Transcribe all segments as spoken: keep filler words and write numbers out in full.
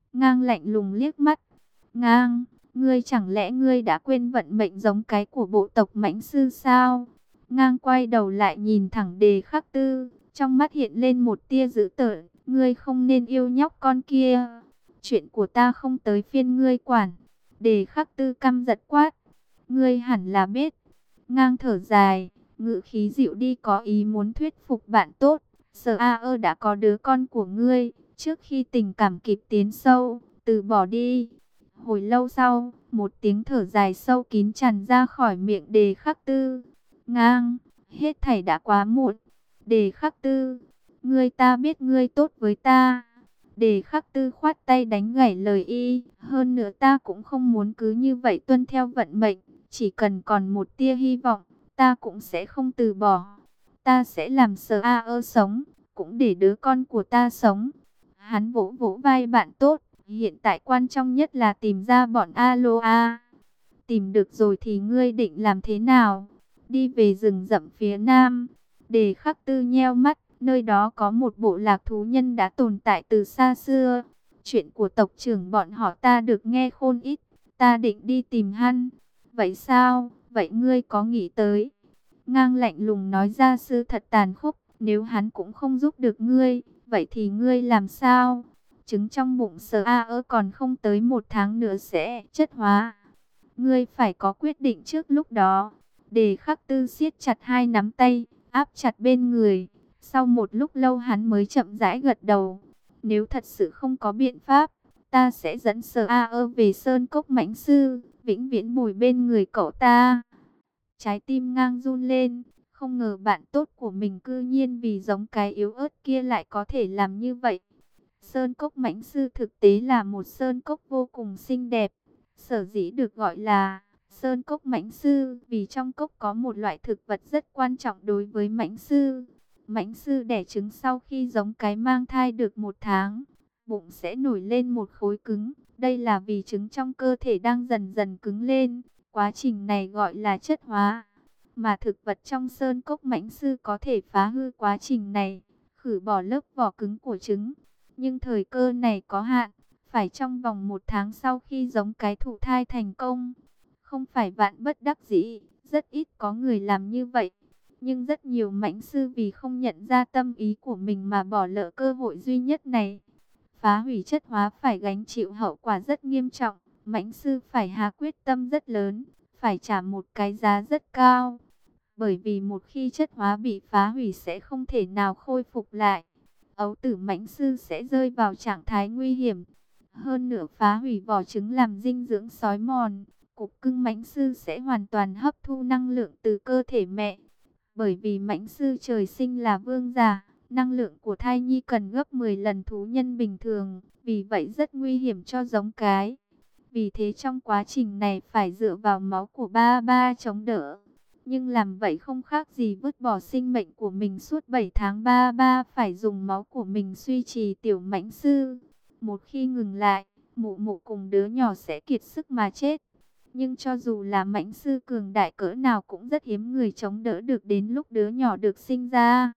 Ngang lạnh lùng liếc mắt. Ngang, ngươi chẳng lẽ ngươi đã quên vận mệnh giống cái của bộ tộc mãnh sư sao? Ngang quay đầu lại nhìn thẳng Đề Khắc Tư, trong mắt hiện lên một tia dữ tợn. Ngươi không nên yêu nhóc con kia. Chuyện của ta không tới phiên ngươi quản. Đề Khắc Tư căm giận quát. Ngươi hẳn là biết. Ngang thở dài, ngữ khí dịu đi có ý muốn thuyết phục bạn tốt. Sở A ơ đã có đứa con của ngươi, trước khi tình cảm kịp tiến sâu, từ bỏ đi. Hồi lâu sau, một tiếng thở dài sâu kín tràn ra khỏi miệng Đề Khắc Tư. Ngang, hết thảy đã quá muộn. Đề Khắc Tư, ngươi ta biết ngươi tốt với ta. Đề Khắc Tư khoát tay đánh gãy lời y. Hơn nữa ta cũng không muốn cứ như vậy tuân theo vận mệnh. Chỉ cần còn một tia hy vọng, ta cũng sẽ không từ bỏ. Ta sẽ làm Sở A ơ sống, cũng để đứa con của ta sống. Hắn vỗ vỗ vai bạn tốt. Hiện tại quan trọng nhất là tìm ra bọn Aloa. Tìm được rồi thì ngươi định làm thế nào? Đi về rừng rậm phía nam. Đề Khắc Tư nheo mắt. Nơi đó có một bộ lạc thú nhân đã tồn tại từ xa xưa. Chuyện của tộc trưởng bọn họ ta được nghe khôn ít. Ta định đi tìm hắn. Vậy sao? Vậy ngươi có nghĩ tới? Ngang lạnh lùng nói ra sự thật tàn khốc. Nếu hắn cũng không giúp được ngươi, vậy thì ngươi làm sao? Trứng trong bụng Sở A ơ còn không tới một tháng nữa sẽ chất hóa. Ngươi phải có quyết định trước lúc đó. Đề Khắc Tư siết chặt hai nắm tay, áp chặt bên người. Sau một lúc lâu hắn mới chậm rãi gật đầu. Nếu thật sự không có biện pháp, ta sẽ dẫn Sở A ơ về Sơn Cốc Mãnh Sư, vĩnh viễn bồi bên người cậu ta. Trái tim Ngang run lên, không ngờ bạn tốt của mình cư nhiên vì giống cái yếu ớt kia lại có thể làm như vậy. Sơn Cốc Mãnh Sư thực tế là một sơn cốc vô cùng xinh đẹp. Sở dĩ được gọi là Sơn Cốc Mãnh Sư vì trong cốc có một loại thực vật rất quan trọng đối với mãnh sư. Mãnh sư đẻ trứng sau khi giống cái mang thai được một tháng, bụng sẽ nổi lên một khối cứng. Đây là vì trứng trong cơ thể đang dần dần cứng lên. Quá trình này gọi là chất hóa. Mà thực vật trong Sơn Cốc Mãnh Sư có thể phá hư quá trình này, khử bỏ lớp vỏ cứng của trứng. Nhưng thời cơ này có hạn, phải trong vòng một tháng sau khi giống cái thụ thai thành công. Không phải vạn bất đắc dĩ, rất ít có người làm như vậy. Nhưng rất nhiều mãnh sư vì không nhận ra tâm ý của mình mà bỏ lỡ cơ hội duy nhất này. Phá hủy chất hóa phải gánh chịu hậu quả rất nghiêm trọng. Mãnh sư phải hạ quyết tâm rất lớn, phải trả một cái giá rất cao. Bởi vì một khi chất hóa bị phá hủy sẽ không thể nào khôi phục lại. Ấu tử mãnh sư sẽ rơi vào trạng thái nguy hiểm. Hơn nữa phá hủy vỏ trứng làm dinh dưỡng xói mòn. Cục cưng mãnh sư sẽ hoàn toàn hấp thu năng lượng từ cơ thể mẹ. Bởi vì mãnh sư trời sinh là vương giả, năng lượng của thai nhi cần gấp mười lần thú nhân bình thường. Vì vậy rất nguy hiểm cho giống cái. Vì thế trong quá trình này phải dựa vào máu của ba ba chống đỡ. Nhưng làm vậy không khác gì vứt bỏ sinh mệnh của mình suốt bảy tháng. Ba ba phải dùng máu của mình duy trì tiểu mãnh sư. Một khi ngừng lại, mụ mụ cùng đứa nhỏ sẽ kiệt sức mà chết. Nhưng cho dù là mãnh sư cường đại cỡ nào cũng rất hiếm người chống đỡ được đến lúc đứa nhỏ được sinh ra.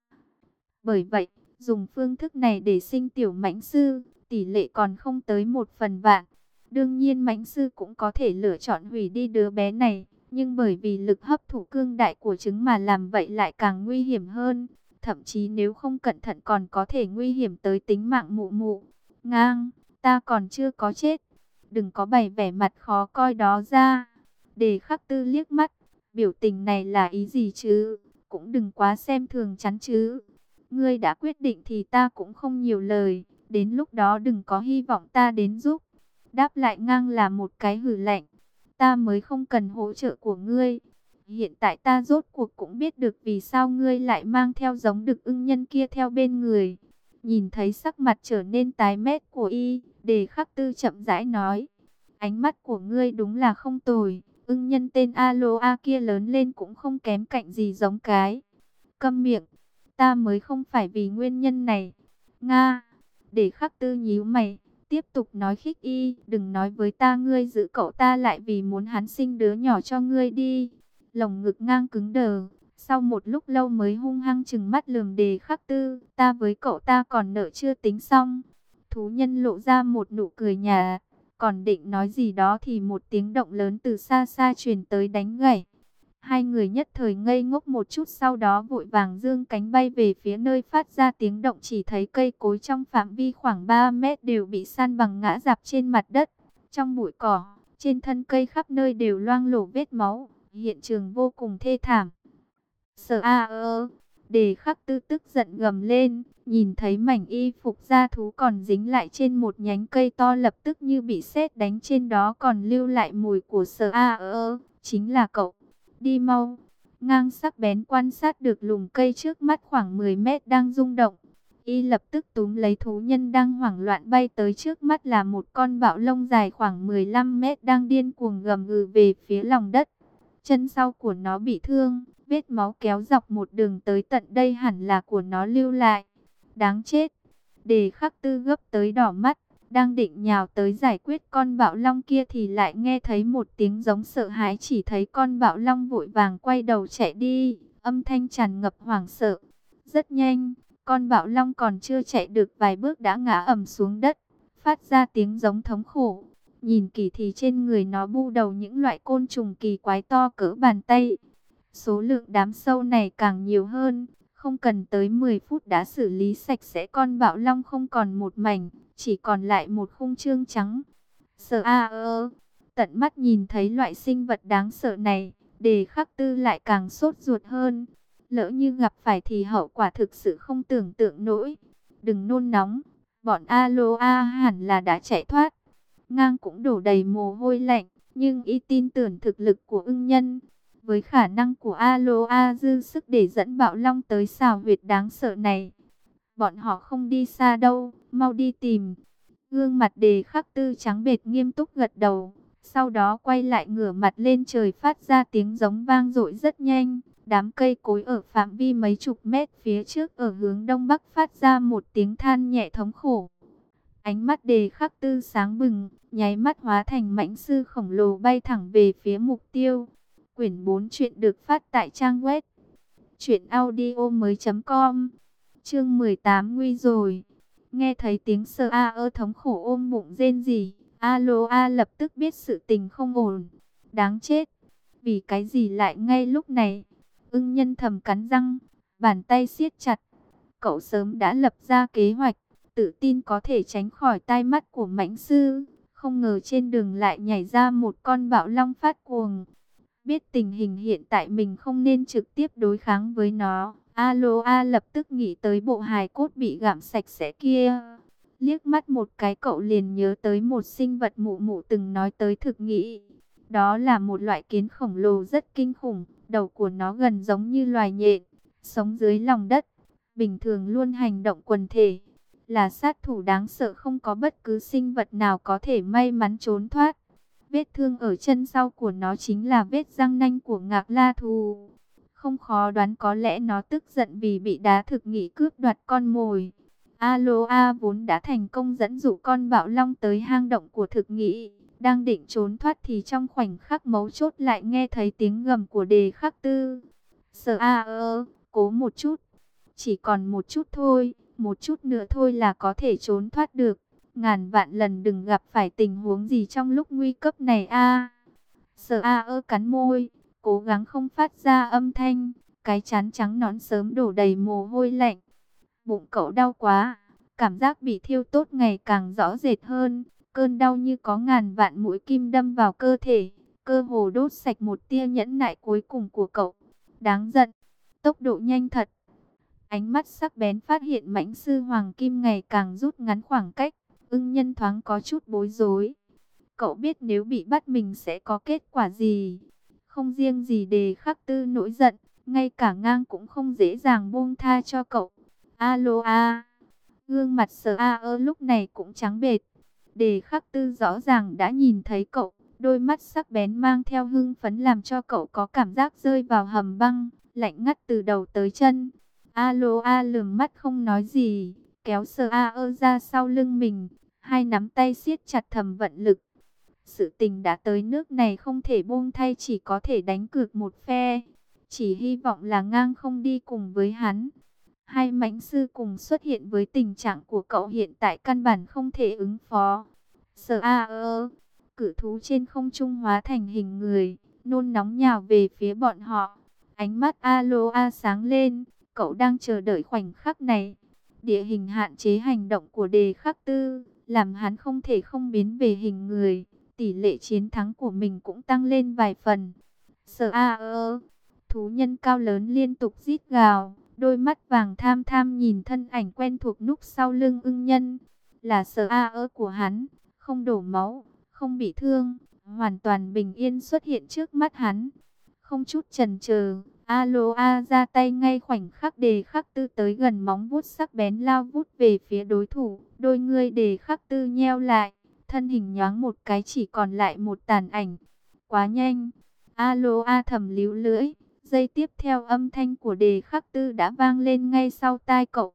Bởi vậy, dùng phương thức này để sinh tiểu mãnh sư, tỷ lệ còn không tới một phần vạn. Đương nhiên mãnh sư cũng có thể lựa chọn hủy đi đứa bé này. Nhưng bởi vì lực hấp thụ cương đại của trứng mà làm vậy lại càng nguy hiểm hơn. Thậm chí nếu không cẩn thận còn có thể nguy hiểm tới tính mạng mụ mụ. Ngang, ta còn chưa có chết. Đừng có bày vẻ mặt khó coi đó ra. Đề Khắc Tư liếc mắt. Biểu tình này là ý gì chứ? Cũng đừng quá xem thường chắn chứ. Ngươi đã quyết định thì ta cũng không nhiều lời. Đến lúc đó đừng có hy vọng ta đến giúp. Đáp lại Ngang là một cái hử lạnh. Ta mới không cần hỗ trợ của ngươi. Hiện tại ta rốt cuộc cũng biết được vì sao ngươi lại mang theo giống đực ưng nhân kia theo bên người. Nhìn thấy sắc mặt trở nên tái mét của y, Đề Khắc Tư chậm rãi nói. Ánh mắt của ngươi đúng là không tồi. Ưng nhân tên Aloa kia lớn lên cũng không kém cạnh gì giống cái. Câm miệng, ta mới không phải vì nguyên nhân này. Nga, Đề Khắc Tư nhíu mày. Tiếp tục nói khích y, đừng nói với ta ngươi giữ cậu ta lại vì muốn hắn sinh đứa nhỏ cho ngươi đi. Lồng ngực Ngang cứng đờ, sau một lúc lâu mới hung hăng chừng mắt lườm Đề Khắc Tư, ta với cậu ta còn nợ chưa tính xong. Thú nhân lộ ra một nụ cười nhạt, còn định nói gì đó thì một tiếng động lớn từ xa xa truyền tới đánh gãy. Hai người nhất thời ngây ngốc một chút, sau đó vội vàng giương cánh bay về phía nơi phát ra tiếng động. Chỉ thấy cây cối trong phạm vi khoảng ba mét đều bị san bằng ngã rạp trên mặt đất. Trong bụi cỏ, trên thân cây khắp nơi đều loang lổ vết máu, hiện trường vô cùng thê thảm. Sở A ơ, Đề Khắc Tư tức giận gầm lên, nhìn thấy mảnh y phục da thú còn dính lại trên một nhánh cây to, lập tức như bị sét đánh, trên đó còn lưu lại mùi của Sở A ơ, chính là cậu. Đi mau. Ngang sắc bén quan sát được lùm cây trước mắt khoảng mười mét đang rung động. Y lập tức túm lấy thú nhân đang hoảng loạn bay tới, trước mắt là một con bạo lông dài khoảng mười lăm mét đang điên cuồng gầm gừ về phía lòng đất. Chân sau của nó bị thương, vết máu kéo dọc một đường tới tận đây, hẳn là của nó lưu lại. Đáng chết. Đề Khắc Tư gấp tới đỏ mắt, đang định nhào tới giải quyết con bạo long kia thì lại nghe thấy một tiếng giống sợ hãi. Chỉ thấy con bạo long vội vàng quay đầu chạy đi, âm thanh tràn ngập hoảng sợ. Rất nhanh, con bạo long còn chưa chạy được vài bước đã ngã ầm xuống đất, phát ra tiếng giống thống khổ. Nhìn kỹ thì trên người nó bu đầu những loại côn trùng kỳ quái to cỡ bàn tay. Số lượng đám sâu này càng nhiều hơn, không cần tới mười phút đã xử lý sạch sẽ con bạo long không còn một mảnh, chỉ còn lại một khung xương trắng. Sợ a ơ, tận mắt nhìn thấy loại sinh vật đáng sợ này, Đề Khắc Tư lại càng sốt ruột hơn. Lỡ như gặp phải thì hậu quả thực sự không tưởng tượng nổi. Đừng nôn nóng, bọn Aloa hẳn là đã chạy thoát. Ngang cũng đổ đầy mồ hôi lạnh, nhưng y tin tưởng thực lực của ưng nhân. Với khả năng của Aloa dư sức để dẫn bạo long tới xào huyệt đáng sợ này. Bọn họ không đi xa đâu, mau đi tìm. Gương mặt Đề Khắc Tư trắng bệch nghiêm túc gật đầu. Sau đó quay lại ngửa mặt lên trời phát ra tiếng giống vang dội rất nhanh. Đám cây cối ở phạm vi mấy chục mét phía trước ở hướng đông bắc phát ra một tiếng than nhẹ thống khổ. Ánh mắt Đề Khắc Tư sáng bừng, nháy mắt hóa thành mãnh sư khổng lồ bay thẳng về phía mục tiêu. Quyển bốn truyện được phát tại trang web truyện audio mới chấm com. Chương mười tám nguy rồi. Nghe thấy tiếng sơ a ơ thống khổ ôm bụng rên rỉ, Aloa lập tức biết sự tình không ổn. Đáng chết, vì cái gì lại ngay lúc này? Ưng nhân thầm cắn răng, bàn tay siết chặt. Cậu sớm đã lập ra kế hoạch, tự tin có thể tránh khỏi tai mắt của mãnh sư. Không ngờ trên đường lại nhảy ra một con bạo long phát cuồng. Biết tình hình hiện tại mình không nên trực tiếp đối kháng với nó, Aloa lập tức nghĩ tới bộ hài cốt bị gặm sạch sẽ kia. Liếc mắt một cái cậu liền nhớ tới một sinh vật mụ mụ từng nói tới thực nghĩ. Đó là một loại kiến khổng lồ rất kinh khủng, đầu của nó gần giống như loài nhện, sống dưới lòng đất, bình thường luôn hành động quần thể. Là sát thủ đáng sợ, không có bất cứ sinh vật nào có thể may mắn trốn thoát. Vết thương ở chân sau của nó chính là vết răng nanh của Ngạc La Thù. Không khó đoán có lẽ nó tức giận vì bị đá thực nghị cướp đoạt con mồi. Aloa vốn đã thành công dẫn dụ con bạo long tới hang động của thực nghị. Đang định trốn thoát thì trong khoảnh khắc mấu chốt lại nghe thấy tiếng gầm của Đề Khắc Tư. Sợ a ơ, cố một chút. Chỉ còn một chút thôi, một chút nữa thôi là có thể trốn thoát được. Ngàn vạn lần đừng gặp phải tình huống gì trong lúc nguy cấp này a. Sở A ơ cắn môi, cố gắng không phát ra âm thanh, cái trán trắng nõn sớm đổ đầy mồ hôi lạnh. Bụng cậu đau quá, cảm giác bị thiêu tốt ngày càng rõ rệt hơn, cơn đau như có ngàn vạn mũi kim đâm vào cơ thể, cơ hồ đốt sạch một tia nhẫn nại cuối cùng của cậu. Đáng giận, tốc độ nhanh thật. Ánh mắt sắc bén phát hiện mãnh sư Hoàng Kim ngày càng rút ngắn khoảng cách. Ưng nhân thoáng có chút bối rối. Cậu biết nếu bị bắt mình sẽ có kết quả gì. Không riêng gì Đề Khắc Tư nổi giận, ngay cả Ngang cũng không dễ dàng buông tha cho cậu. Aloa. Gương mặt Sở A ơ lúc này cũng trắng bệch. Đề Khắc Tư rõ ràng đã nhìn thấy cậu. Đôi mắt sắc bén mang theo hưng phấn làm cho cậu có cảm giác rơi vào hầm băng, lạnh ngắt từ đầu tới chân. Aloa lườm mắt không nói gì, kéo Sở A ơ ra sau lưng mình. Hai nắm tay siết chặt thầm vận lực. Sự tình đã tới nước này không thể buông thay, chỉ có thể đánh cược một phe. Chỉ hy vọng là Ngang không đi cùng với hắn. Hai mãnh sư cùng xuất hiện với tình trạng của cậu hiện tại căn bản không thể ứng phó. Sở A ơ, cử thú trên không trung hóa thành hình người, nôn nóng nhào về phía bọn họ. Ánh mắt Aloa sáng lên, cậu đang chờ đợi khoảnh khắc này. Địa hình hạn chế hành động của Đề Khắc Tư, làm hắn không thể không biến về hình người. Tỷ lệ chiến thắng của mình cũng tăng lên vài phần. Sở A ơ, thú nhân cao lớn liên tục rít gào, đôi mắt vàng tham tham nhìn thân ảnh quen thuộc núp sau lưng ưng nhân. Là Sở A ơ của hắn, không đổ máu, không bị thương, hoàn toàn bình yên xuất hiện trước mắt hắn. Không chút chần chờ, Aloa ra tay ngay khoảnh khắc Đề Khắc Tư tới gần, móng vuốt sắc bén lao vút về phía đối thủ. Đôi ngươi Đề Khắc Tư nheo lại, thân hình nhoáng một cái chỉ còn lại một tàn ảnh. Quá nhanh, Aloa thầm líu lưỡi. Giây tiếp theo âm thanh của Đề Khắc Tư đã vang lên ngay sau tai cậu.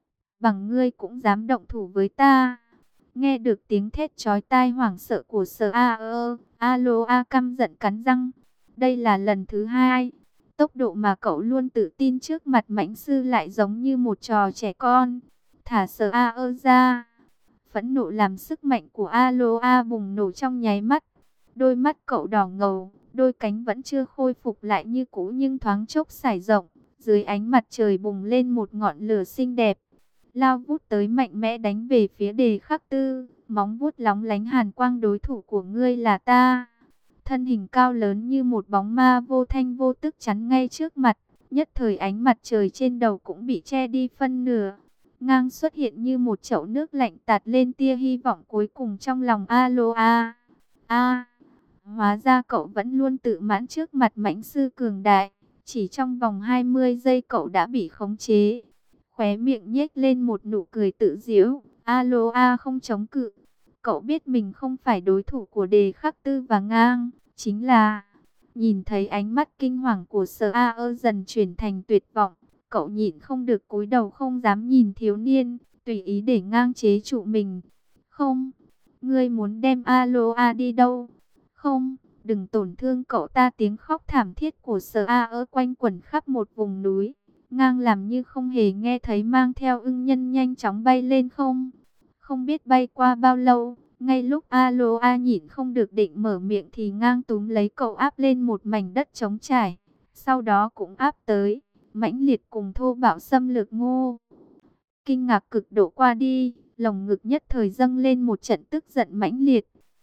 Bằng ngươi cũng dám động thủ với ta. Nghe được tiếng thét chói tai hoảng sợ của Sở A ơ, Aloa căm giận cắn răng. Đây là lần thứ hai. Tốc độ mà cậu luôn tự tin trước mặt mãnh sư lại giống như một trò trẻ con. Thả Sở A ơ ra. Phẫn nộ làm sức mạnh của Aloa bùng nổ trong nháy mắt. Đôi mắt cậu đỏ ngầu, đôi cánh vẫn chưa khôi phục lại như cũ nhưng thoáng chốc sải rộng. Dưới ánh mặt trời bùng lên một ngọn lửa xinh đẹp. Lao vút tới mạnh mẽ đánh về phía Đề Khắc Tư. Móng vuốt lóng lánh hàn quang, đối thủ của ngươi là ta. Thân hình cao lớn như một bóng ma vô thanh vô tức chắn ngay trước mặt. Nhất thời ánh mặt trời trên đầu cũng bị che đi phân nửa. Ngang xuất hiện như một chậu nước lạnh tạt lên tia hy vọng cuối cùng trong lòng Aloa. A, hóa ra cậu vẫn luôn tự mãn trước mặt mãnh sư cường đại. Chỉ trong vòng hai mươi giây cậu đã bị khống chế. Khóe miệng nhếch lên một nụ cười tự giễu. Aloa không chống cự. Cậu biết mình không phải đối thủ của Đề Khắc Tư và Ngang. Chính là, nhìn thấy ánh mắt kinh hoàng của Sở A ơ dần chuyển thành tuyệt vọng. Cậu nhịn không được cúi đầu không dám nhìn thiếu niên, tùy ý để Ngang chế trụ mình. Không, ngươi muốn đem Aloa đi đâu? Không, đừng tổn thương cậu ta. Tiếng khóc thảm thiết của Sở A ơ quanh quẩn khắp một vùng núi. Ngang làm như không hề nghe thấy, mang theo ưng nhân nhanh chóng bay lên không. Không biết bay qua bao lâu, ngay lúc Aloa nhịn không được định mở miệng thì Ngang túm lấy cậu áp lên một mảnh đất trống trải. Sau đó cũng áp tới, mãnh liệt cùng thô bạo xâm lược Ngô. Kinh ngạc cực độ qua đi, lồng ngực nhất thời dâng lên một trận tức giận mãnh liệt.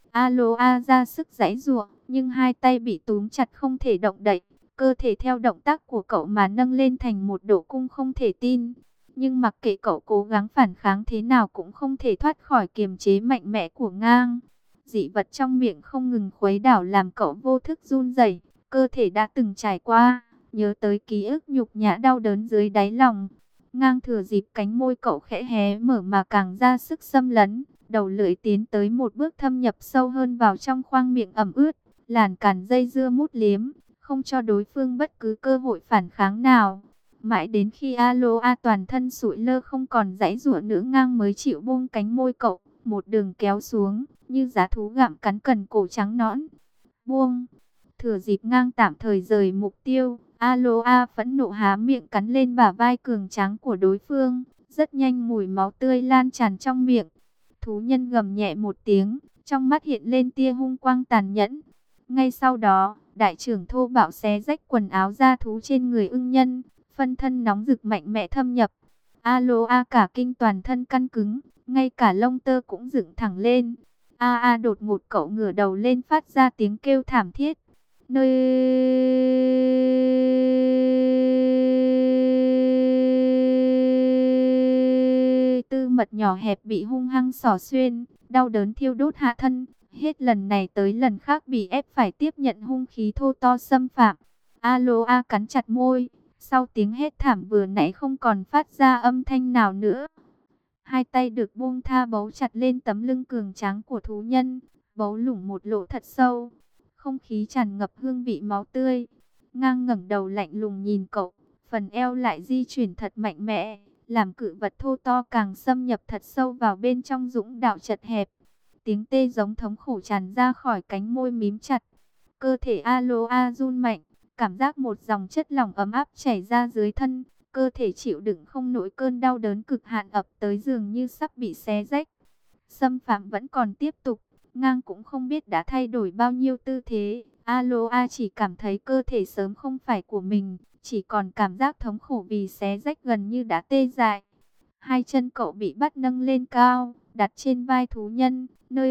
Aloa ra sức giãy giụa, nhưng hai tay bị túm chặt không thể động đậy. Cơ thể theo động tác của cậu mà nâng lên thành một độ cung không thể tin. Nhưng mặc kệ cậu cố gắng phản kháng thế nào cũng không thể thoát khỏi kiềm chế mạnh mẽ của Ngang. Dị vật trong miệng không ngừng khuấy đảo làm cậu vô thức run rẩy. Cơ thể đã từng trải qua, nhớ tới ký ức nhục nhã đau đớn dưới đáy lòng. Ngang thừa dịp cánh môi cậu khẽ hé mở mà càng ra sức xâm lấn. Đầu lưỡi tiến tới một bước thâm nhập sâu hơn vào trong khoang miệng ẩm ướt. Làn càn dây dưa mút liếm, không cho đối phương bất cứ cơ hội phản kháng nào. Mãi đến khi Aloa toàn thân sụi lơ không còn giãy giụa nữa, Ngang mới chịu buông cánh môi cậu, một đường kéo xuống, như giá thú gặm cắn cần cổ trắng nõn. Buông! Thừa dịp Ngang tạm thời rời mục tiêu, Aloa phẫn nộ há miệng cắn lên bả vai cường tráng của đối phương. Rất nhanh mùi máu tươi lan tràn trong miệng. Thú nhân gầm nhẹ một tiếng, trong mắt hiện lên tia hung quang tàn nhẫn. Ngay sau đó, đại trưởng thô bạo xé rách quần áo da thú trên người ưng nhân, phân thân nóng rực mạnh mẽ thâm nhập. Aloa cả kinh, toàn thân căng cứng, ngay cả lông tơ cũng dựng thẳng lên. A a đột ngột cậu ngửa đầu lên phát ra tiếng kêu thảm thiết. Nơi tư mật nhỏ hẹp bị hung hăng xỏ xuyên, đau đớn thiêu đốt hạ thân. Hết lần này tới lần khác bị ép phải tiếp nhận hung khí thô to xâm phạm. Aloa cắn chặt môi, sau tiếng hét thảm vừa nãy không còn phát ra âm thanh nào nữa. Hai tay được buông tha bấu chặt lên tấm lưng cường tráng của thú nhân, bấu lủng một lỗ thật sâu. Không khí tràn ngập hương vị máu tươi. Ngang ngẩng đầu lạnh lùng nhìn cậu, phần eo lại di chuyển thật mạnh mẽ, làm cự vật thô to càng xâm nhập thật sâu vào bên trong dũng đạo chật hẹp. Tiếng tê giống thống khổ tràn ra khỏi cánh môi mím chặt. Cơ thể Aloa run mạnh, cảm giác một dòng chất lỏng ấm áp chảy ra dưới thân. cơ thể chịu đựng không nổi cơn đau đớn cực hạn ập tới dường như sắp bị xé rách. Xâm phạm vẫn còn tiếp tục, Ngang cũng không biết đã thay đổi bao nhiêu tư thế. Aloa chỉ cảm thấy cơ thể sớm không phải của mình, chỉ còn cảm giác thống khổ vì xé rách gần như đã tê dại. Hai chân cậu bị bắt nâng lên cao, đặt trên vai thú nhân, nơi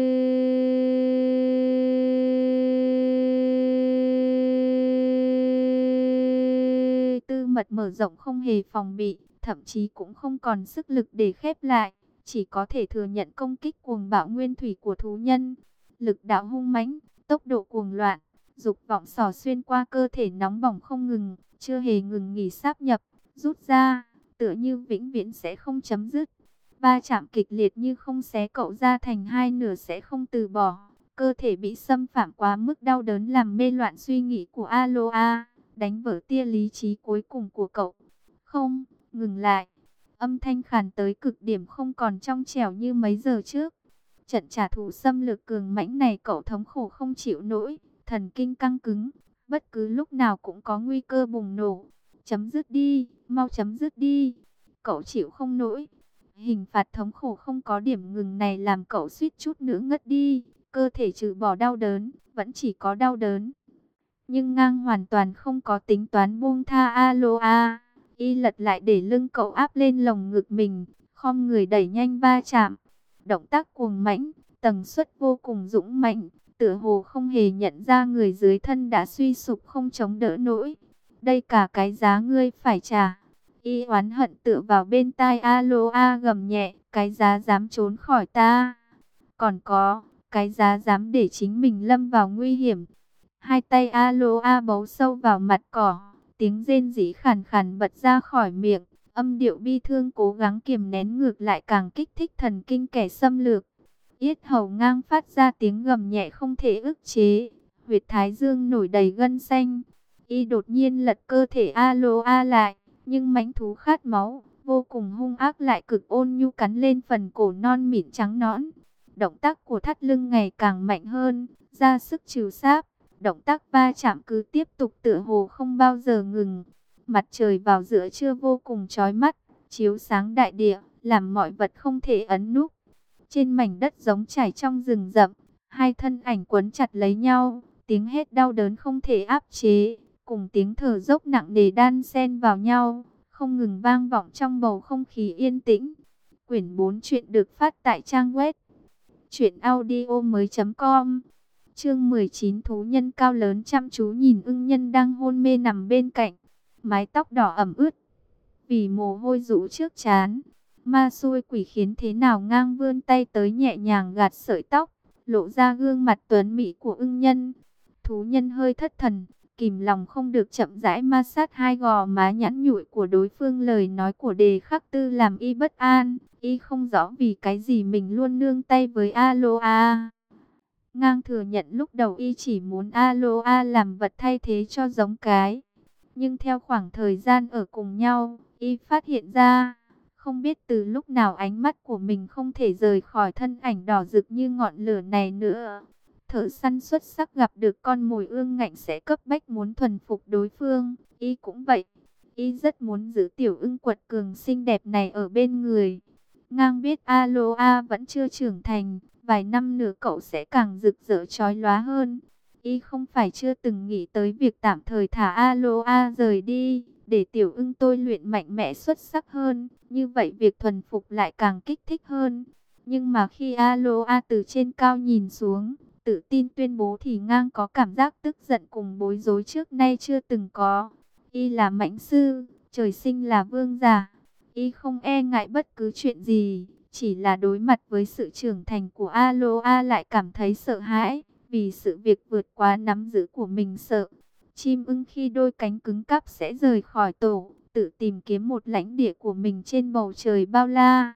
tư mật mở rộng không hề phòng bị, thậm chí cũng không còn sức lực để khép lại, chỉ có thể thừa nhận công kích cuồng bạo nguyên thủy của thú nhân. Lực đạo hung mãnh, tốc độ cuồng loạn, dục vọng xỏ xuyên qua cơ thể nóng bỏng không ngừng, chưa hề ngừng nghỉ sáp nhập, rút ra, tựa như vĩnh viễn sẽ không chấm dứt. Va chạm kịch liệt như không xé cậu ra thành hai nửa sẽ không từ bỏ. Cơ thể bị xâm phạm quá mức đau đớn làm mê loạn suy nghĩ của Aloa, đánh vỡ tia lý trí cuối cùng của cậu. Không, ngừng lại. Âm thanh khàn tới cực điểm không còn trong trẻo như mấy giờ trước. Trận trả thù xâm lược cường mãnh này cậu thống khổ không chịu nổi, thần kinh căng cứng, bất cứ lúc nào cũng có nguy cơ bùng nổ. Chấm dứt đi, mau chấm dứt đi. Cậu chịu không nổi. Hình phạt thống khổ không có điểm ngừng này làm cậu suýt chút nữa ngất đi. Cơ thể trừ bỏ đau đớn, vẫn chỉ có đau đớn. Nhưng Ngang hoàn toàn không có tính toán buông tha Aloa. Y lật lại để lưng cậu áp lên lồng ngực mình, khom người đẩy nhanh va chạm. Động tác cuồng mãnh, tần suất vô cùng dũng mạnh, tựa hồ không hề nhận ra người dưới thân đã suy sụp không chống đỡ nổi. Đây cả cái giá ngươi phải trả. Y oán hận tựa vào bên tai Aloa gầm nhẹ, cái giá dám trốn khỏi ta. Còn có, cái giá dám để chính mình lâm vào nguy hiểm. Hai tay Aloa bấu sâu vào mặt cỏ, tiếng rên rỉ khàn khàn bật ra khỏi miệng. Âm điệu bi thương cố gắng kiềm nén ngược lại càng kích thích thần kinh kẻ xâm lược. Yết hầu Ngang phát ra tiếng gầm nhẹ không thể ức chế. Huyệt thái dương nổi đầy gân xanh. Y đột nhiên lật cơ thể Aloa lại, nhưng mãnh thú khát máu, vô cùng hung ác lại cực ôn nhu cắn lên phần cổ non mịn trắng nõn. Động tác của thắt lưng ngày càng mạnh hơn, ra sức trừ sáp. Động tác va chạm cứ tiếp tục tựa hồ không bao giờ ngừng. Mặt trời vào giữa trưa vô cùng chói mắt, chiếu sáng đại địa, làm mọi vật không thể ấn núp. Trên mảnh đất giống trải trong rừng rậm, hai thân ảnh quấn chặt lấy nhau, tiếng hét đau đớn không thể áp chế, cùng tiếng thở dốc nặng nề đan xen vào nhau, không ngừng vang vọng trong bầu không khí yên tĩnh. Quyển bốn truyện được phát tại trang web truyện audio mới chấm com. Chương mười chín, thú nhân cao lớn chăm chú nhìn ưng nhân đang hôn mê nằm bên cạnh, mái tóc đỏ ẩm ướt vì mồ hôi rũ trước trán. Ma xui quỷ khiến thế nào Ngang vươn tay tới nhẹ nhàng gạt sợi tóc, lộ ra gương mặt tuấn mỹ của ưng nhân. Thú nhân hơi thất thần, kìm lòng không được chậm rãi ma sát hai gò má nhẵn nhụi của đối phương. Lời nói của Đề Khắc Tư làm y bất an, y không rõ vì cái gì mình luôn nương tay với Aloa. Ngang thừa nhận lúc đầu y chỉ muốn Aloa làm vật thay thế cho giống cái. Nhưng theo khoảng thời gian ở cùng nhau, y phát hiện ra, không biết từ lúc nào ánh mắt của mình không thể rời khỏi thân ảnh đỏ rực như ngọn lửa này nữa. Thợ săn xuất sắc gặp được con mồi ương ngạnh sẽ cấp bách muốn thuần phục đối phương, y cũng vậy. Y rất muốn giữ tiểu ưng quật cường xinh đẹp này ở bên người. Ngang biết Aloa vẫn chưa trưởng thành, vài năm nữa cậu sẽ càng rực rỡ chói lóa hơn. Y không phải chưa từng nghĩ tới việc tạm thời thả Aloa rời đi, để tiểu ưng tôi luyện mạnh mẽ xuất sắc hơn, như vậy việc thuần phục lại càng kích thích hơn. Nhưng mà khi Aloa từ trên cao nhìn xuống, tự tin tuyên bố thì Ngang có cảm giác tức giận cùng bối rối trước nay chưa từng có. Y là mãnh sư, trời sinh là vương giả. Y không e ngại bất cứ chuyện gì, chỉ là đối mặt với sự trưởng thành của Aloa lại cảm thấy sợ hãi, vì sự việc vượt quá nắm giữ của mình sợ. Chim ưng khi đôi cánh cứng cáp sẽ rời khỏi tổ, tự tìm kiếm một lãnh địa của mình trên bầu trời bao la.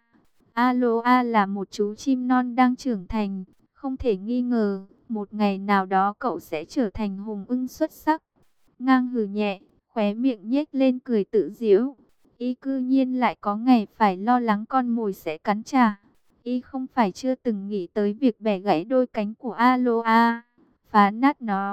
Aloa là một chú chim non đang trưởng thành, không thể nghi ngờ, một ngày nào đó cậu sẽ trở thành hùng ưng xuất sắc. Ngang hừ nhẹ, khóe miệng nhếch lên cười tự giễu. Y cư nhiên lại có ngày phải lo lắng con mồi sẽ cắn trả. Y không phải chưa từng nghĩ tới việc bẻ gãy đôi cánh của Aloa, phá nát nó.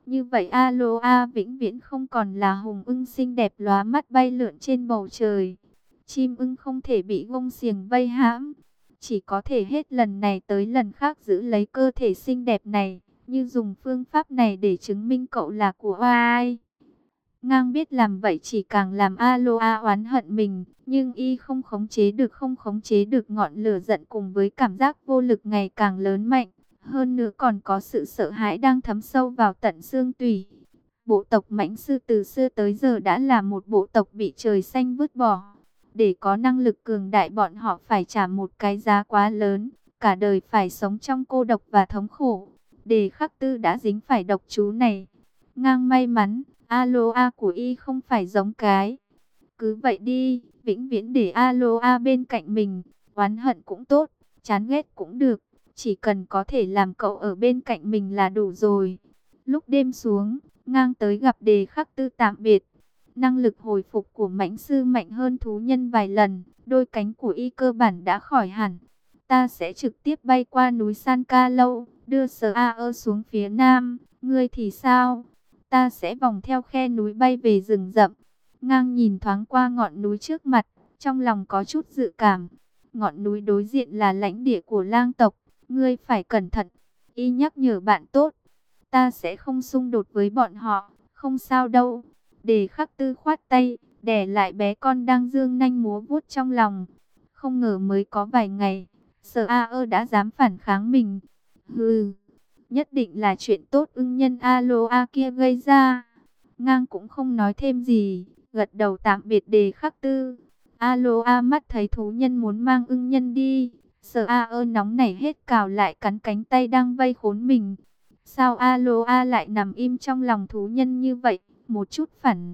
Như vậy Aloha vĩnh viễn không còn là hùng ưng xinh đẹp lóa mắt bay lượn trên bầu trời. Chim ưng không thể bị gông xiềng vây hãm, chỉ có thể hết lần này tới lần khác giữ lấy cơ thể xinh đẹp này, như dùng phương pháp này để chứng minh cậu là của ai. Ngang biết làm vậy chỉ càng làm Aloha oán hận mình, nhưng y không khống chế được không khống chế được ngọn lửa giận cùng với cảm giác vô lực ngày càng lớn mạnh. Hơn nữa còn có sự sợ hãi đang thấm sâu vào tận xương tủy. Bộ tộc mãnh sư từ xưa tới giờ đã là một bộ tộc bị trời xanh vứt bỏ. Để có năng lực cường đại bọn họ phải trả một cái giá quá lớn, cả đời phải sống trong cô độc và thống khổ. Đề Khắc Tư đã dính phải độc chú này. Ngang may mắn, Aloha của y không phải giống cái. Cứ vậy đi, vĩnh viễn để Aloha bên cạnh mình, oán hận cũng tốt, chán ghét cũng được. Chỉ cần có thể làm cậu ở bên cạnh mình là đủ rồi. Lúc đêm xuống, Ngang tới gặp Đề Khắc Tư tạm biệt. Năng lực hồi phục của mãnh sư mạnh hơn thú nhân vài lần. Đôi cánh của y cơ bản đã khỏi hẳn. Ta sẽ trực tiếp bay qua núi San Ca Lâu, đưa Sở A ơ xuống phía nam. Ngươi thì sao? Ta sẽ vòng theo khe núi bay về rừng rậm. Ngang nhìn thoáng qua ngọn núi trước mặt, trong lòng có chút dự cảm. Ngọn núi đối diện là lãnh địa của lang tộc. Ngươi phải cẩn thận. Y nhắc nhở bạn tốt. Ta sẽ không xung đột với bọn họ. Không sao đâu. Đề Khắc Tư khoát tay, đè lại bé con đang dương nanh múa vuốt trong lòng. Không ngờ mới có vài ngày, Sở A ơ đã dám phản kháng mình. Hừ, nhất định là chuyện tốt ưng nhân Aloha kia gây ra. Ngang cũng không nói thêm gì, gật đầu tạm biệt Đề Khắc Tư. Aloha mắt thấy thú nhân muốn mang ưng nhân đi. Sở A ơ nóng nảy hết cào lại cắn cánh tay đang vây khốn mình. Sao Aloha lại nằm im trong lòng thú nhân như vậy? Một chút phản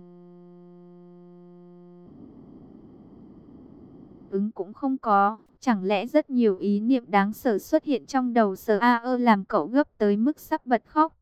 ứng cũng không có. Chẳng lẽ rất nhiều ý niệm đáng sợ xuất hiện trong đầu Sở A ơ làm cậu gấp tới mức sắp bật khóc.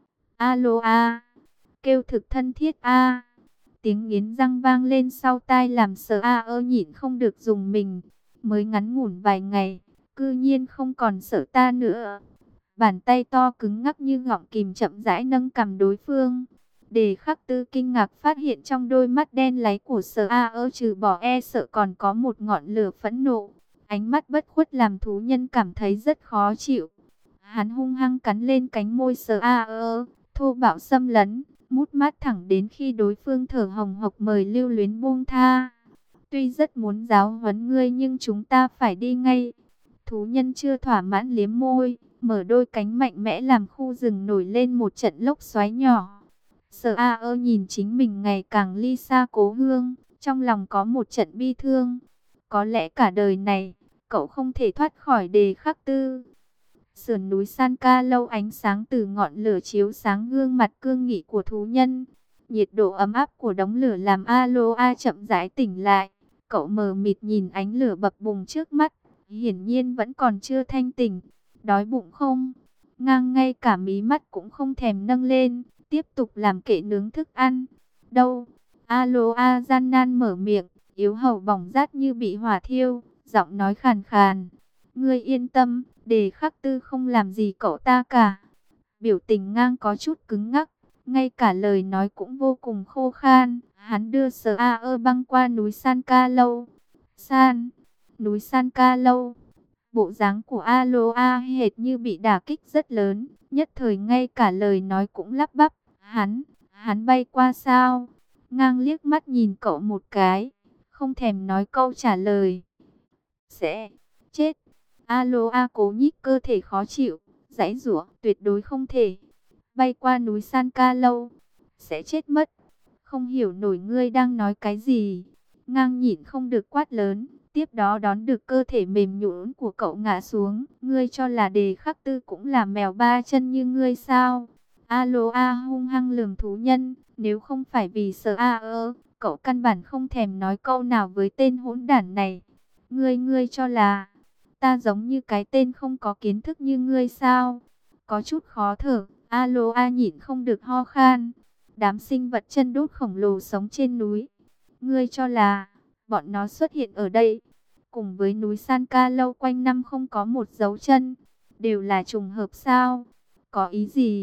Aloha, kêu thực thân thiết a. Tiếng nghiến răng vang lên sau tai làm Sở A ơ nhịn không được dùng mình. Mới ngắn ngủn vài ngày, cư nhiên không còn sợ ta nữa. Bàn tay to cứng ngắc như gọng kìm chậm rãi nâng cầm đối phương. Đề Khắc Tư kinh ngạc phát hiện trong đôi mắt đen láy của Sở A ơ trừ bỏ e sợ còn có một ngọn lửa phẫn nộ. Ánh mắt bất khuất làm thú nhân cảm thấy rất khó chịu. Hắn hung hăng cắn lên cánh môi Sở A ơ, thô bạo xâm lấn, mút mát thẳng đến khi đối phương thở hồng hộc mời lưu luyến buông tha. Tuy rất muốn giáo huấn ngươi nhưng chúng ta phải đi ngay. Thú nhân chưa thỏa mãn liếm môi, mở đôi cánh mạnh mẽ làm khu rừng nổi lên một trận lốc xoáy nhỏ. Sở A ơ nhìn chính mình ngày càng ly xa cố hương, trong lòng có một trận bi thương. Có lẽ cả đời này, cậu không thể thoát khỏi Đề Khắc Tư. Sườn núi San Ca Lâu, ánh sáng từ ngọn lửa chiếu sáng gương mặt cương nghị của thú nhân. Nhiệt độ ấm áp của đống lửa làm Aloha chậm rãi tỉnh lại. Cậu mờ mịt nhìn ánh lửa bập bùng trước mắt, hiển nhiên vẫn còn chưa thanh tỉnh. Đói bụng không? Ngang ngay cả mí mắt cũng không thèm nâng lên, tiếp tục làm kệ nướng thức ăn. Đâu? Aloha gian nan mở miệng, yếu hầu bỏng rát như bị hỏa thiêu, giọng nói khàn khàn. Ngươi yên tâm, Đề Khắc Tư không làm gì cậu ta cả. Biểu tình Ngang có chút cứng ngắc, ngay cả lời nói cũng vô cùng khô khan. Hắn đưa Sở A ơ băng qua núi San Ca Lâu. San, núi San Ca Lâu. Bộ dáng của Aloha hệt như bị đả kích rất lớn, nhất thời ngay cả lời nói cũng lắp bắp. Hắn, hắn bay qua sao? Ngang liếc mắt nhìn cậu một cái, không thèm nói câu trả lời. Sẽ chết. Aloha cố nhích cơ thể khó chịu, giãy giụa, tuyệt đối không thể. Bay qua núi San Ca Lâu, sẽ chết mất. Không hiểu nổi ngươi đang nói cái gì. Ngang nhịn không được quát lớn, tiếp đó đón được cơ thể mềm nhũn của cậu ngã xuống. Ngươi cho là Đề Khắc Tư cũng là mèo ba chân như ngươi sao? Aloha hung hăng lườm thú nhân, nếu không phải vì Sở A ơ, cậu căn bản không thèm nói câu nào với tên hỗn đản này. Ngươi ngươi cho là ta giống như cái tên không có kiến thức như ngươi sao? Có chút khó thở, Aloha nhịn không được ho khan. Đám sinh vật chân đốt khổng lồ sống trên núi. Ngươi cho là bọn nó xuất hiện ở đây, cùng với núi San Ca Lâu quanh năm không có một dấu chân, đều là trùng hợp sao? Có ý gì?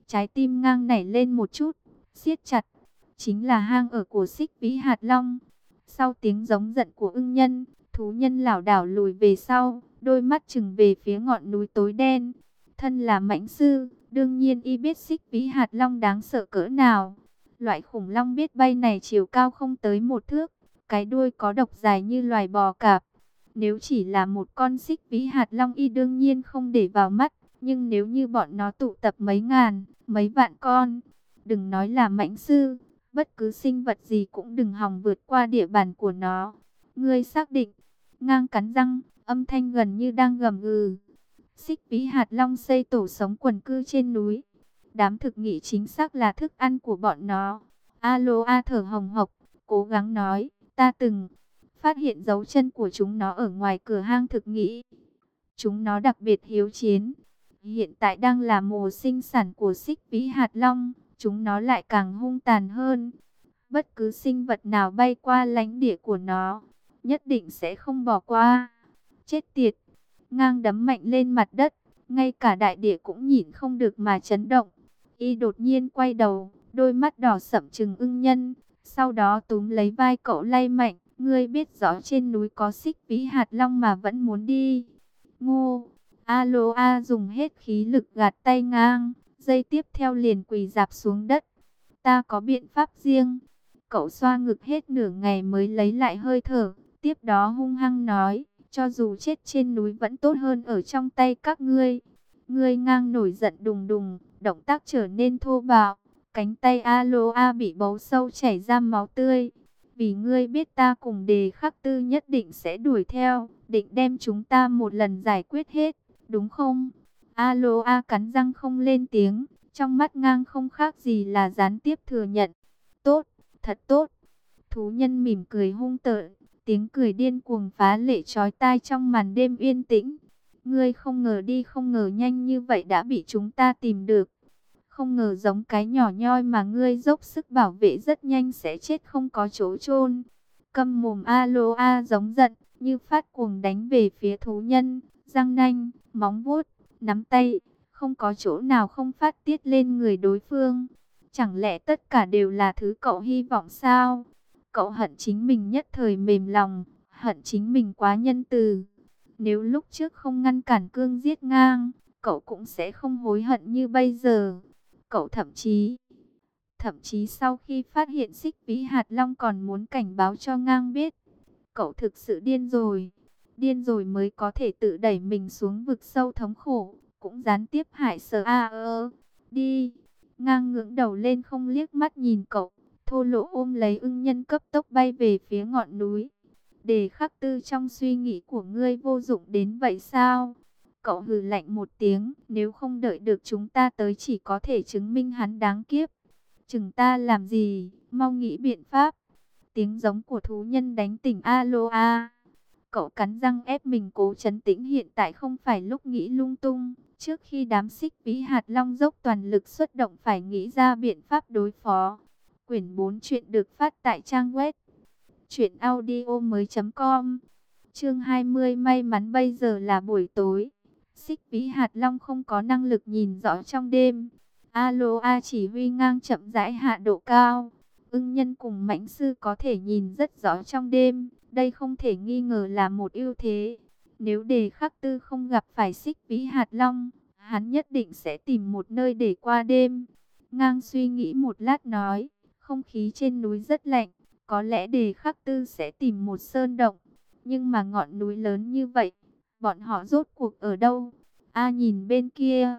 Trái tim ngang nảy lên một chút, siết chặt. Chính là hang ở của Xích Vĩ Hạt Long. Sau tiếng giống giận của ưng nhân, thú nhân lảo đảo lùi về sau, đôi mắt trừng về phía ngọn núi tối đen. Thân là mãnh sư, đương nhiên y biết Xích Vĩ Hạt Long đáng sợ cỡ nào. Loại khủng long biết bay này chiều cao không tới một thước, cái đuôi có độc dài như loài bò cạp. Nếu chỉ là một con Xích Vĩ Hạt Long y đương nhiên không để vào mắt, nhưng nếu như bọn nó tụ tập mấy ngàn, mấy vạn con, đừng nói là mãnh sư, bất cứ sinh vật gì cũng đừng hòng vượt qua địa bàn của nó. Ngươi xác định? Ngang cắn răng, âm thanh gần như đang gầm gừ. Xích Vĩ Hạt Long xây tổ sống quần cư trên núi. Đám thực nghị chính xác là thức ăn của bọn nó. Aloa thở hồng hộc, cố gắng nói, ta từng phát hiện dấu chân của chúng nó ở ngoài cửa hang thực nghị. Chúng nó đặc biệt hiếu chiến. Hiện tại đang là mùa sinh sản của Xích Vĩ Hạt Long, chúng nó lại càng hung tàn hơn. Bất cứ sinh vật nào bay qua lãnh địa của nó, nhất định sẽ không bỏ qua. Chết tiệt! Ngang đấm mạnh lên mặt đất, ngay cả đại địa cũng nhìn không được mà chấn động. Y đột nhiên quay đầu, đôi mắt đỏ sậm trừng ưng nhân, sau đó túm lấy vai cậu lay mạnh. Ngươi biết rõ trên núi có Xích Vĩ Hạt Long mà vẫn muốn đi. Ngô! Aloa dùng hết khí lực gạt tay ngang, giây tiếp theo liền quỳ rạp xuống đất. Ta có biện pháp riêng. Cậu xoa ngực hết nửa ngày mới lấy lại hơi thở, tiếp đó hung hăng nói, cho dù chết trên núi vẫn tốt hơn ở trong tay các ngươi. Ngươi ngang nổi giận đùng đùng, động tác trở nên thô bạo, cánh tay Aloa bị bấu sâu chảy ra máu tươi. Vì ngươi biết ta cùng Đề Khắc Tư nhất định sẽ đuổi theo, định đem chúng ta một lần giải quyết hết, đúng không? Aloa cắn răng không lên tiếng, trong mắt ngang không khác gì là gián tiếp thừa nhận. Tốt, thật tốt. Thú nhân mỉm cười hung tợn, tiếng cười điên cuồng phá lệ chói tai trong màn đêm yên tĩnh. Ngươi không ngờ đi không ngờ nhanh như vậy đã bị chúng ta tìm được. Không ngờ giống cái nhỏ nhoi mà ngươi dốc sức bảo vệ rất nhanh sẽ chết không có chỗ chôn. Câm mồm, Aloa giống giận, như phát cuồng đánh về phía thú nhân, răng nanh, móng vuốt, nắm tay, không có chỗ nào không phát tiết lên người đối phương. Chẳng lẽ tất cả đều là thứ cậu hy vọng sao? Cậu hận chính mình nhất thời mềm lòng, hận chính mình quá nhân từ. Nếu lúc trước không ngăn cản cương giết ngang, cậu cũng sẽ không hối hận như bây giờ. Cậu thậm chí, thậm chí sau khi phát hiện Xích Vĩ Hạt Long còn muốn cảnh báo cho ngang biết. Cậu thực sự điên rồi. Điên rồi mới có thể tự đẩy mình xuống vực sâu thống khổ, cũng gián tiếp hại Sở A ơ. Đi. Ngang ngưỡng đầu lên không liếc mắt nhìn cậu, thô lỗ ôm lấy ưng nhân cấp tốc bay về phía ngọn núi. Đề Khắc Tư, trong suy nghĩ của ngươi vô dụng đến vậy sao? Cậu hừ lạnh một tiếng, nếu không đợi được chúng ta tới chỉ có thể chứng minh hắn đáng kiếp. Chừng ta làm gì, mau nghĩ biện pháp. Tiếng giống của thú nhân đánh tỉnh Aloa. Cậu cắn răng ép mình cố trấn tĩnh, hiện tại không phải lúc nghĩ lung tung. Trước khi đám Xích Vĩ Hạt Long dốc toàn lực xuất động phải nghĩ ra biện pháp đối phó. Quyển bốn chuyện được phát tại trang web truyện audio mới chấm com. Chương hai mươi, may mắn bây giờ là buổi tối. Xích Vĩ Hạt Long không có năng lực nhìn rõ trong đêm. Aloa chỉ huy ngang chậm rãi hạ độ cao. Ưng nhân cùng mãnh sư có thể nhìn rất rõ trong đêm. Đây không thể nghi ngờ là một ưu thế. Nếu Đề Khắc Tư không gặp phải Xích Vĩ Hạt Long, hắn nhất định sẽ tìm một nơi để qua đêm. Ngang suy nghĩ một lát nói, không khí trên núi rất lạnh, có lẽ Đề Khắc Tư sẽ tìm một sơn động. Nhưng mà ngọn núi lớn như vậy, bọn họ rốt cuộc ở đâu? A nhìn bên kia.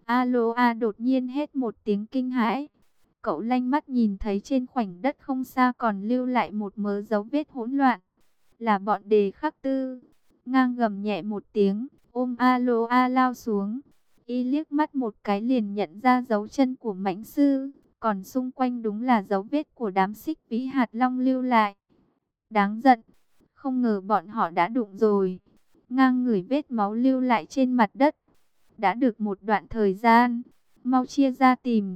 Aloa đột nhiên hét một tiếng kinh hãi. Cậu lanh mắt nhìn thấy trên khoảnh đất không xa còn lưu lại một mớ dấu vết hỗn loạn. Là bọn Đề Khắc Tư. Ngang gầm nhẹ một tiếng, ôm Aloa lao xuống. Y liếc mắt một cái liền nhận ra dấu chân của mãnh sư, còn xung quanh đúng là dấu vết của đám Xích Vĩ Hạt Long lưu lại. Đáng giận, không ngờ bọn họ đã đụng rồi. Ngang ngửi vết máu lưu lại trên mặt đất. Đã được một đoạn thời gian, mau chia ra tìm.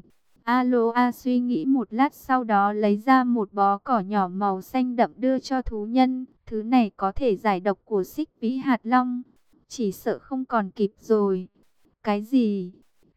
Aloa suy nghĩ một lát, sau đó lấy ra một bó cỏ nhỏ màu xanh đậm đưa cho thú nhân. Thứ này có thể giải độc của Xích Vĩ Hạt Long. Chỉ sợ không còn kịp rồi. Cái gì?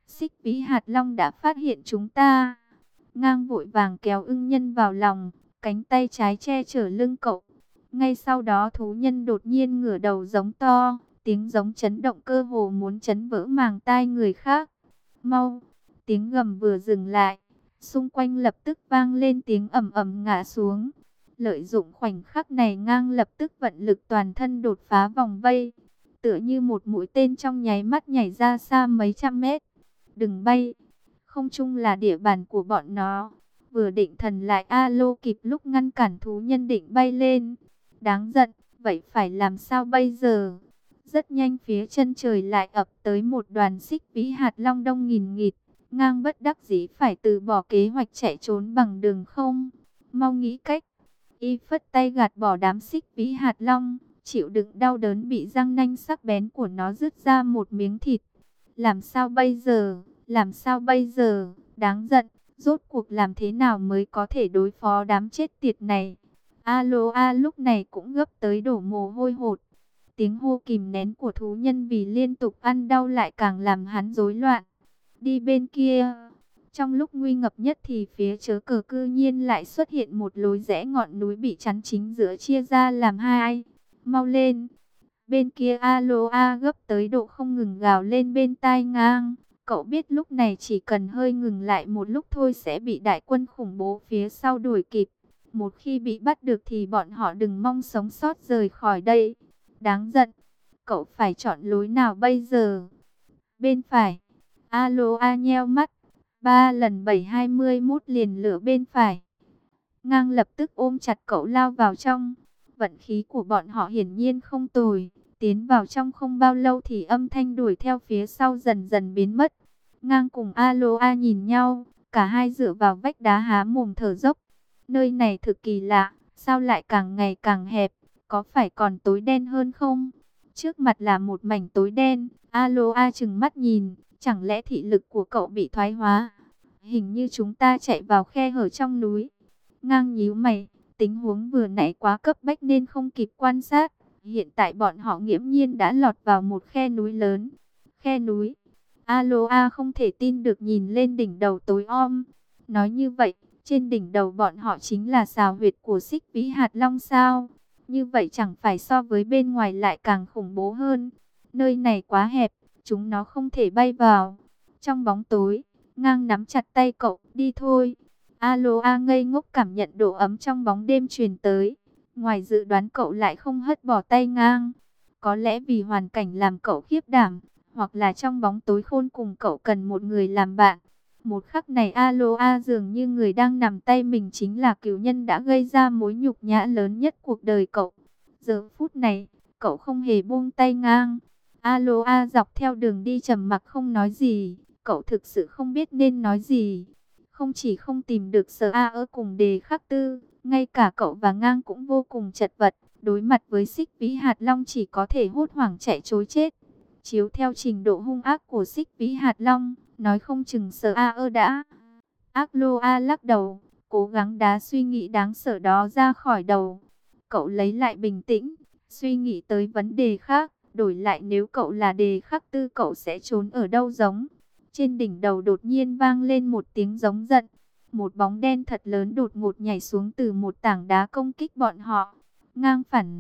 Xích Vĩ Hạt Long đã phát hiện chúng ta. Ngang vội vàng kéo ưng nhân vào lòng, cánh tay trái che chở lưng cậu. Ngay sau đó thú nhân đột nhiên ngửa đầu giống to, tiếng giống chấn động cơ hồ muốn chấn vỡ màng tai người khác. Mau! Tiếng gầm vừa dừng lại, xung quanh lập tức vang lên tiếng ầm ầm ngã xuống. Lợi dụng khoảnh khắc này, Ngang lập tức vận lực toàn thân đột phá vòng vây, tựa như một mũi tên trong nháy mắt nhảy ra xa mấy trăm mét. Đừng bay! Không trung là địa bàn của bọn nó. Vừa định thần lại, alo kịp lúc ngăn cản thú nhân định bay lên. Đáng giận, vậy phải làm sao bây giờ? Rất nhanh phía chân trời lại ập tới một đoàn Xích Vĩ Hạt Long đông nghìn nghịt. Ngang bất đắc dĩ phải từ bỏ kế hoạch chạy trốn bằng đường không. Mau nghĩ cách. Y phất tay gạt bỏ đám Xích Vĩ Hạt Long, chịu đựng đau đớn bị răng nanh sắc bén của nó rứt ra một miếng thịt. Làm sao bây giờ? Làm sao bây giờ? Đáng giận, rốt cuộc làm thế nào mới có thể đối phó đám chết tiệt này? Alo a lúc này cũng gấp tới đổ mồ hôi hột. Tiếng hô kìm nén của thú nhân vì liên tục ăn đau lại càng làm hắn rối loạn. Đi bên kia. Trong lúc nguy ngập nhất thì phía chớ cờ cư nhiên lại xuất hiện một lối rẽ ngọn núi bị chắn chính giữa, chia ra làm hai. Mau lên. Bên kia alo a gấp tới độ không ngừng gào lên bên tai Ngang. Cậu biết lúc này chỉ cần hơi ngừng lại một lúc thôi sẽ bị đại quân khủng bố phía sau đuổi kịp. Một khi bị bắt được thì bọn họ đừng mong sống sót rời khỏi đây. Đáng giận. Cậu phải chọn lối nào bây giờ? Bên phải. Alo a nheo mắt. Ba lần bảy hai mươi mốt liền lửa bên phải. Ngang lập tức ôm chặt cậu lao vào trong. Vận khí của bọn họ hiển nhiên không tồi. Tiến vào trong không bao lâu thì âm thanh đuổi theo phía sau dần dần biến mất. Ngang cùng alo a nhìn nhau. Cả hai dựa vào vách đá há mồm thở dốc. Nơi này thực kỳ lạ. Sao lại càng ngày càng hẹp? Có phải còn tối đen hơn không? Trước mặt là một mảnh tối đen. Alo a trừng mắt nhìn. Chẳng lẽ thị lực của cậu bị thoái hóa? Hình như chúng ta chạy vào khe hở trong núi. Ngang nhíu mày. Tình huống vừa nãy quá cấp bách nên không kịp quan sát. Hiện tại bọn họ nghiễm nhiên đã lọt vào một khe núi lớn. Khe núi. Alo a không thể tin được nhìn lên đỉnh đầu tối om. Nói như vậy, trên đỉnh đầu bọn họ chính là xào huyệt của Xích Vĩ Hạt Long sao? Như vậy chẳng phải so với bên ngoài lại càng khủng bố hơn. Nơi này quá hẹp, chúng nó không thể bay vào. Trong bóng tối, Ngang nắm chặt tay cậu, đi thôi. Alo a ngây ngốc cảm nhận độ ấm trong bóng đêm truyền tới. Ngoài dự đoán cậu lại không hất bỏ tay Ngang. Có lẽ vì hoàn cảnh làm cậu khiếp đảm, hoặc là trong bóng tối khôn cùng cậu cần một người làm bạn. Một khắc này alo a dường như người đang nằm tay mình chính là cừu nhân đã gây ra mối nhục nhã lớn nhất cuộc đời cậu. Giờ phút này, cậu không hề buông tay Ngang. Alo a dọc theo đường đi trầm mặc không nói gì. Cậu thực sự không biết nên nói gì. Không chỉ không tìm được Sở A ở cùng Đề Khắc Tư, ngay cả cậu và Ngang cũng vô cùng chật vật. Đối mặt với Xích Vĩ Hạt Long chỉ có thể hốt hoảng chạy trối chết. Chiếu theo trình độ hung ác của Xích Vĩ Hạt Long, nói không chừng Sở A ơ đã. Ác Lô A lắc đầu, cố gắng đá suy nghĩ đáng sợ đó ra khỏi đầu. Cậu lấy lại bình tĩnh, suy nghĩ tới vấn đề khác. Đổi lại nếu cậu là Đề Khắc Tư cậu sẽ trốn ở đâu giống. Trên đỉnh đầu đột nhiên vang lên một tiếng giống giận. Một bóng đen thật lớn đột ngột nhảy xuống từ một tảng đá công kích bọn họ. Ngang phản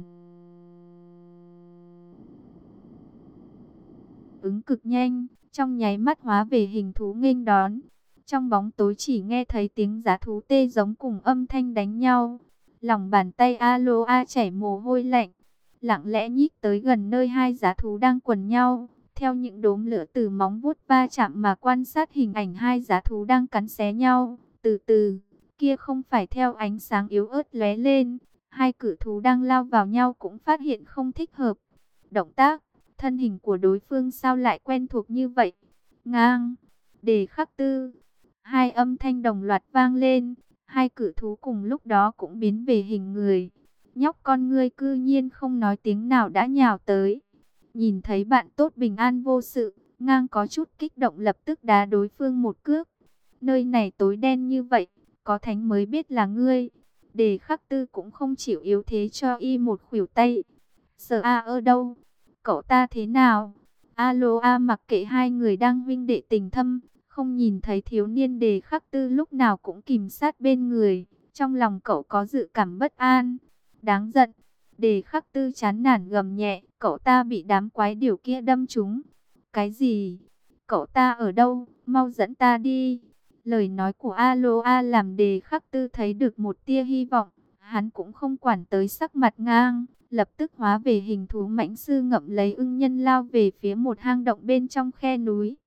ứng cực nhanh, trong nháy mắt hóa về hình thú nghênh đón. Trong bóng tối chỉ nghe thấy tiếng giá thú tê giống cùng âm thanh đánh nhau. Lòng bàn tay alo a chảy mồ hôi lạnh, lặng lẽ nhích tới gần nơi hai giá thú đang quần nhau. Theo những đốm lửa từ móng vuốt va chạm mà quan sát hình ảnh hai giá thú đang cắn xé nhau. Từ từ, kia không phải theo ánh sáng yếu ớt lóe lên. Hai cự thú đang lao vào nhau cũng phát hiện không thích hợp. Động tác, thân hình của đối phương sao lại quen thuộc như vậy? Ngang, Đề Khắc Tư. Hai âm thanh đồng loạt vang lên. Hai cự thú cùng lúc đó cũng biến về hình người. Nhóc con ngươi cư nhiên không nói tiếng nào đã nhào tới. Nhìn thấy bạn tốt bình an vô sự, Ngang có chút kích động lập tức đá đối phương một cước. Nơi này tối đen như vậy, có thánh mới biết là ngươi. Đề Khắc Tư cũng không chịu yếu thế cho y một khuỷu tay. Sở A ở đâu? Cậu ta thế nào? Alo a mặc kệ hai người đang huynh đệ tình thâm, không nhìn thấy thiếu niên Đề Khắc Tư lúc nào cũng kìm sát bên người. Trong lòng cậu có dự cảm bất an. Đáng giận. Đề Khắc Tư chán nản gầm nhẹ, cậu ta bị đám quái điểu kia đâm trúng. Cái gì? Cậu ta ở đâu? Mau dẫn ta đi. Lời nói của Aloa làm Đề Khắc Tư thấy được một tia hy vọng. Hắn cũng không quản tới sắc mặt ngang, lập tức hóa về hình thú mãnh sư ngậm lấy ưng nhân lao về phía một hang động bên trong khe núi.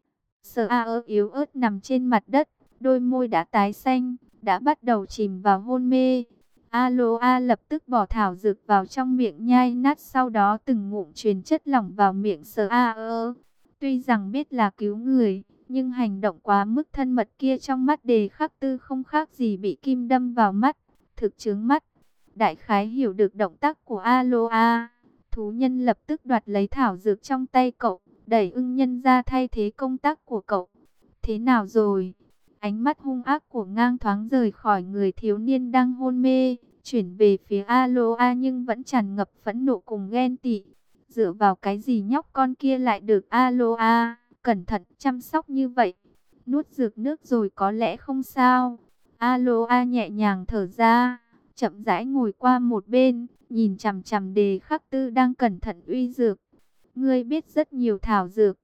Sở A ơ yếu ớt nằm trên mặt đất, đôi môi đã tái xanh, đã bắt đầu chìm vào hôn mê. Aloa lập tức bỏ thảo dược vào trong miệng nhai nát, sau đó từng ngụm truyền chất lỏng vào miệng Sở A ơ. Tuy rằng biết là cứu người, nhưng hành động quá mức thân mật kia trong mắt Đề Khắc Tư không khác gì bị kim đâm vào mắt, thực chướng mắt. Đại khái hiểu được động tác của Aloa, thú nhân lập tức đoạt lấy thảo dược trong tay cậu, đẩy ưng nhân ra thay thế công tác của cậu. Thế nào rồi? Ánh mắt hung ác của ngang thoáng rời khỏi người thiếu niên đang hôn mê, chuyển về phía Aloa nhưng vẫn tràn ngập phẫn nộ cùng ghen tị. Dựa vào cái gì nhóc con kia lại được Aloa cẩn thận chăm sóc như vậy? Nuốt dược nước rồi có lẽ không sao. Aloa nhẹ nhàng thở ra, chậm rãi ngồi qua một bên, nhìn chằm chằm Đề Khắc Tư đang cẩn thận uy dược. Ngươi biết rất nhiều thảo dược.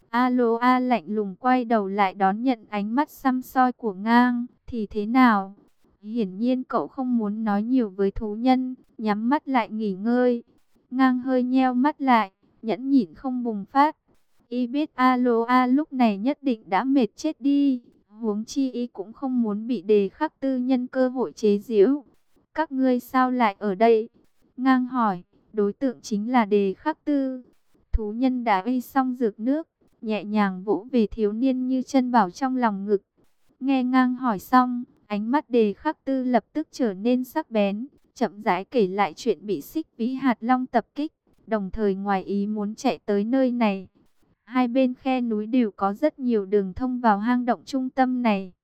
Aloa lạnh lùng quay đầu lại đón nhận ánh mắt săm soi của ngang. Thì thế nào? Hiển nhiên cậu không muốn nói nhiều với thú nhân, nhắm mắt lại nghỉ ngơi. Ngang hơi nheo mắt lại, nhẫn nhịn không bùng phát. Y biết Aloa lúc này nhất định đã mệt chết đi. Huống chi y cũng không muốn bị Đề Khắc Tư nhân cơ hội chế giễu. Các ngươi sao lại ở đây? Ngang hỏi, đối tượng chính là Đề Khắc Tư. Thú nhân đã uy xong dược nước, nhẹ nhàng vỗ về thiếu niên như chân bảo trong lòng ngực. Nghe ngang hỏi xong, ánh mắt Đề Khắc Tư lập tức trở nên sắc bén, chậm rãi kể lại chuyện bị Xích Vĩ Hạt Long tập kích, đồng thời ngoài ý muốn chạy tới nơi này. Hai bên khe núi đều có rất nhiều đường thông vào hang động trung tâm này.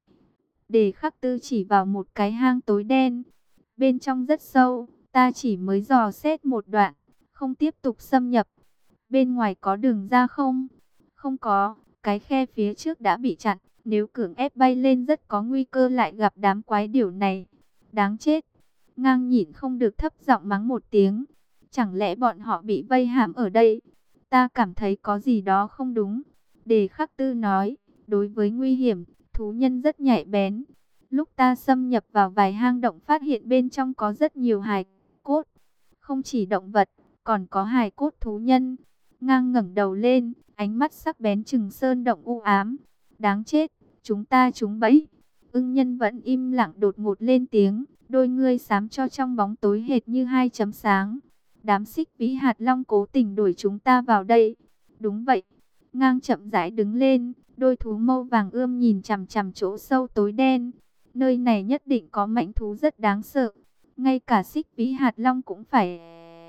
Đề Khắc Tư chỉ vào một cái hang tối đen. Bên trong rất sâu, ta chỉ mới dò xét một đoạn, không tiếp tục xâm nhập. Bên ngoài có đường ra không? Không có, cái khe phía trước đã bị chặn. Nếu cưỡng ép bay lên rất có nguy cơ lại gặp đám quái điểu này. Đáng chết. Ngang nhịn không được thấp giọng mắng một tiếng. Chẳng lẽ bọn họ bị vây hãm ở đây? Ta cảm thấy có gì đó không đúng. Đề Khắc Tư nói, đối với nguy hiểm, thú nhân rất nhạy bén. Lúc ta xâm nhập vào vài hang động phát hiện bên trong có rất nhiều hài cốt. Không chỉ động vật, còn có hài cốt thú nhân. Ngang ngẩng đầu lên, ánh mắt sắc bén trừng sơn động u ám. Đáng chết, chúng ta trúng bẫy. Ưng nhân vẫn im lặng đột ngột lên tiếng, đôi ngươi xám cho trong bóng tối hệt như hai chấm sáng. Đám Xích Vĩ Hạt Long cố tình đuổi chúng ta vào đây. Đúng vậy. Ngang chậm rãi đứng lên, đôi thú mâu vàng ươm nhìn chằm chằm chỗ sâu tối đen. Nơi này nhất định có mãnh thú rất đáng sợ. Ngay cả Xích Vĩ Hạt Long cũng phải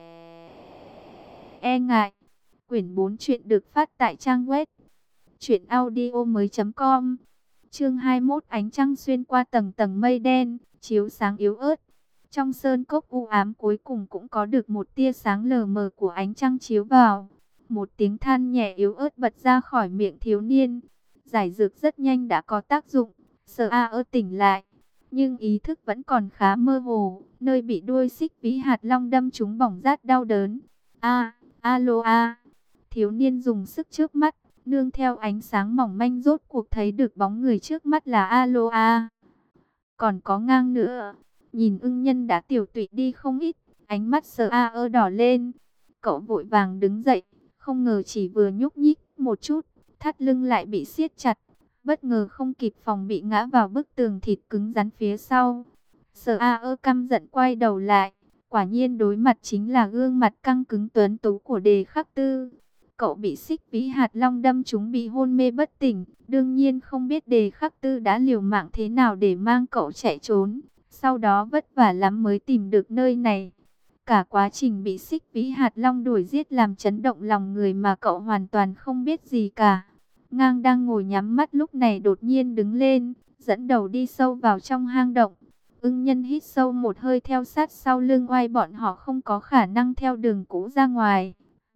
e ngại. Quyển bốn chuyện được phát tại trang web truyện audio mới chấm com. Chương hai mươi mốt, ánh trăng xuyên qua tầng tầng mây đen, chiếu sáng yếu ớt. Trong sơn cốc u ám cuối cùng cũng có được một tia sáng lờ mờ của ánh trăng chiếu vào. Một tiếng than nhẹ yếu ớt bật ra khỏi miệng thiếu niên. Giải dược rất nhanh đã có tác dụng. Sở A ơ tỉnh lại, nhưng ý thức vẫn còn khá mơ hồ. Nơi bị đuôi Xích Vĩ Hạt Long đâm trúng bỏng rát đau đớn. A, alo a. Thiếu niên dùng sức chớp mắt, nương theo ánh sáng mỏng manh rốt cuộc thấy được bóng người trước mắt là Aloa. Còn có ngang nữa. Nhìn ưng nhân đã tiểu tụy đi không ít, ánh mắt Sở A ơ đỏ lên. Cậu vội vàng đứng dậy, không ngờ chỉ vừa nhúc nhích một chút, thắt lưng lại bị siết chặt. Bất ngờ không kịp phòng bị ngã vào bức tường thịt cứng rắn phía sau. Sở A ơ căm giận quay đầu lại, quả nhiên đối mặt chính là gương mặt căng cứng tuấn tú của Đề Khắc Tư. Cậu bị Xích Vĩ Hạt Long đâm trúng bị hôn mê bất tỉnh, đương nhiên không biết Đề Khắc Tư đã liều mạng thế nào để mang cậu chạy trốn. Sau đó vất vả lắm mới tìm được nơi này. Cả quá trình bị Xích Vĩ Hạt Long đuổi giết làm chấn động lòng người mà cậu hoàn toàn không biết gì cả. Ngang đang ngồi nhắm mắt lúc này đột nhiên đứng lên, dẫn đầu đi sâu vào trong hang động. Ưng nhân hít sâu một hơi theo sát sau lưng oai, bọn họ không có khả năng theo đường cũ ra ngoài.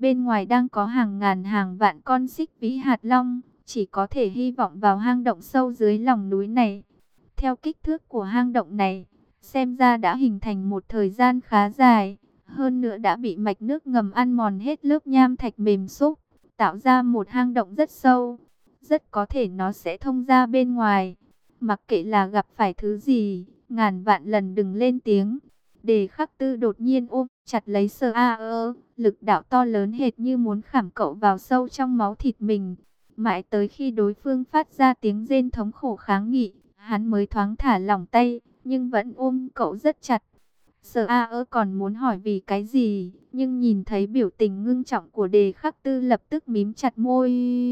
Bên ngoài đang có hàng ngàn hàng vạn con xích vĩ hạt long, chỉ có thể hy vọng vào hang động sâu dưới lòng núi này. Theo kích thước của hang động này, xem ra đã hình thành một thời gian khá dài, hơn nữa đã bị mạch nước ngầm ăn mòn hết lớp nham thạch mềm xúc, tạo ra một hang động rất sâu. Rất có thể nó sẽ thông ra bên ngoài. Mặc kệ là gặp phải thứ gì, ngàn vạn lần đừng lên tiếng. Đề Khắc Tư đột nhiên ôm chặt lấy Sở A ơ, lực đạo to lớn hệt như muốn khảm cậu vào sâu trong máu thịt mình. Mãi tới khi đối phương phát ra tiếng rên thống khổ kháng nghị, hắn mới thoáng thả lỏng tay, nhưng vẫn ôm cậu rất chặt. Sở A ơ còn muốn hỏi vì cái gì, nhưng nhìn thấy biểu tình ngưng trọng của Đề Khắc Tư lập tức mím chặt môi.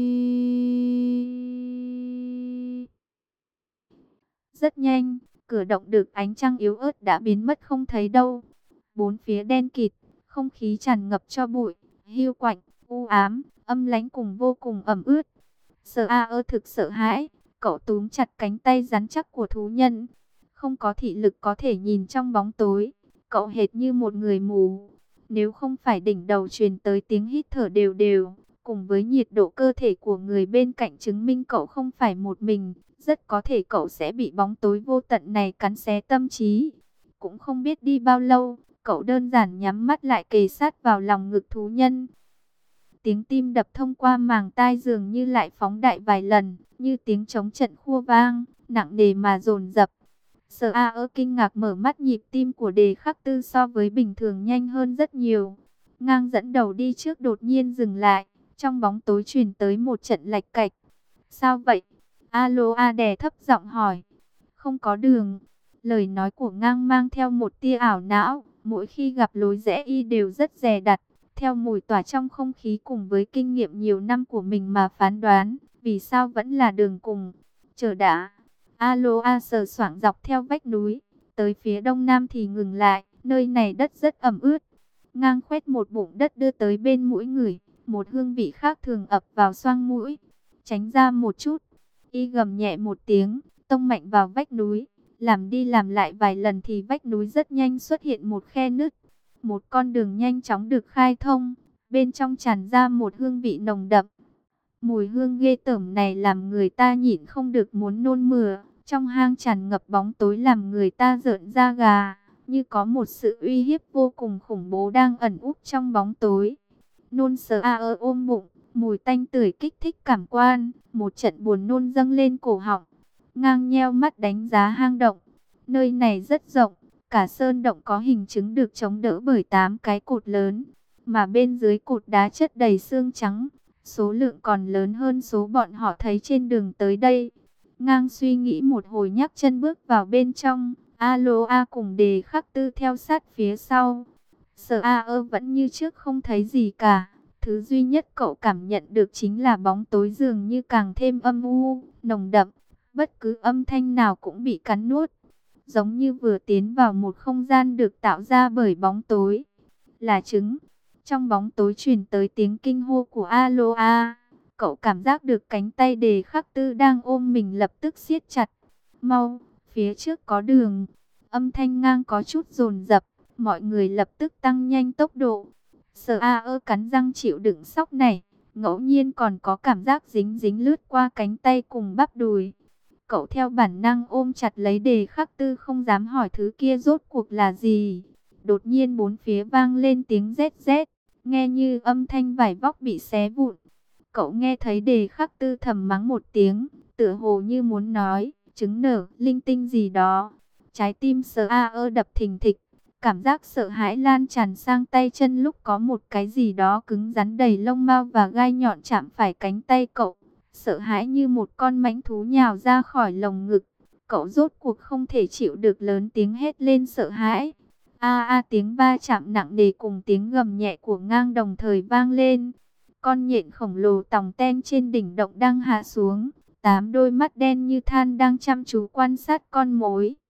Rất nhanh, cửa động được ánh trăng yếu ớt đã biến mất không thấy đâu. Bốn phía đen kịt, không khí tràn ngập cho bụi, hiu quạnh, u ám, âm lãnh cùng vô cùng ẩm ướt. Sở A ơ thực sợ hãi, cậu túm chặt cánh tay rắn chắc của thú nhân. Không có thị lực có thể nhìn trong bóng tối, cậu hệt như một người mù. Nếu không phải đỉnh đầu truyền tới tiếng hít thở đều đều, cùng với nhiệt độ cơ thể của người bên cạnh chứng minh cậu không phải một mình, rất có thể cậu sẽ bị bóng tối vô tận này cắn xé tâm trí. Cũng không biết đi bao lâu, cậu đơn giản nhắm mắt lại kề sát vào lòng ngực thú nhân. Tiếng tim đập thông qua màng tai dường như lại phóng đại vài lần, như tiếng trống trận khua vang, nặng nề mà dồn dập. Sở A ơ kinh ngạc mở mắt, nhịp tim của Đề Khắc Tư so với bình thường nhanh hơn rất nhiều. Ngang dẫn đầu đi trước đột nhiên dừng lại, trong bóng tối truyền tới một trận lạch cạch. Sao vậy? Alo A đè thấp giọng hỏi. Không có đường. Lời nói của Ngang mang theo một tia ảo não, mỗi khi gặp lối rẽ y đều rất dè dặt, theo mùi tỏa trong không khí cùng với kinh nghiệm nhiều năm của mình mà phán đoán, vì sao vẫn là đường cùng. Chờ đã. Alo A sờ soạng dọc theo vách núi, tới phía đông nam thì ngừng lại, nơi này đất rất ẩm ướt. Ngang khoét một bụng đất đưa tới bên mũi người, một hương vị khác thường ập vào xoang mũi. Tránh ra một chút, y gầm nhẹ một tiếng, tông mạnh vào vách núi. Làm đi làm lại vài lần thì vách núi rất nhanh xuất hiện một khe nứt. Một con đường nhanh chóng được khai thông, bên trong tràn ra một hương vị nồng đậm. Mùi hương ghê tởm này làm người ta nhịn không được muốn nôn mửa. Trong hang tràn ngập bóng tối làm người ta rợn da gà, như có một sự uy hiếp vô cùng khủng bố đang ẩn úp trong bóng tối. Nôn Sở A ơ ôm bụng, mùi tanh tưởi kích thích cảm quan, một trận buồn nôn dâng lên cổ họng. Ngang nheo mắt đánh giá hang động. Nơi này rất rộng, cả sơn động có hình chứng được chống đỡ bởi tám cái cột lớn, mà bên dưới cột đá chất đầy xương trắng, số lượng còn lớn hơn số bọn họ thấy trên đường tới đây. Ngang suy nghĩ một hồi nhắc chân bước vào bên trong, Alo A cùng Đề Khắc Tư theo sát phía sau. Sở A ơ vẫn như trước không thấy gì cả, thứ duy nhất cậu cảm nhận được chính là bóng tối dường như càng thêm âm u, nồng đậm. Bất cứ âm thanh nào cũng bị cắn nuốt, giống như vừa tiến vào một không gian được tạo ra bởi bóng tối. Là trứng. Trong bóng tối truyền tới tiếng kinh hô của Alo A. Cậu cảm giác được cánh tay Đề Khắc Tư đang ôm mình lập tức siết chặt. Mau, phía trước có đường. Âm thanh Ngang có chút dồn dập, mọi người lập tức tăng nhanh tốc độ. Sở A ơ cắn răng chịu đựng sốc này, ngẫu nhiên còn có cảm giác dính dính lướt qua cánh tay cùng bắp đùi. Cậu theo bản năng ôm chặt lấy Đề Khắc Tư, không dám hỏi thứ kia rốt cuộc là gì. Đột nhiên bốn phía vang lên tiếng rét rét, nghe như âm thanh vải vóc bị xé vụn. Cậu nghe thấy Đề Khắc Tư thầm mắng một tiếng, tựa hồ như muốn nói, trứng nở, linh tinh gì đó. Trái tim Sở A ơ đập thình thịch, cảm giác sợ hãi lan tràn sang tay chân lúc có một cái gì đó cứng rắn đầy lông mao và gai nhọn chạm phải cánh tay cậu. Sợ hãi như một con mãnh thú nhào ra khỏi lồng ngực. Cậu rốt cuộc không thể chịu được, lớn tiếng hét lên sợ hãi. A a tiếng va chạm nặng nề cùng tiếng gầm nhẹ của Ngang đồng thời vang lên. Con nhện khổng lồ tòng ten trên đỉnh động đang hạ xuống. Tám đôi mắt đen như than đang chăm chú quan sát con mồi.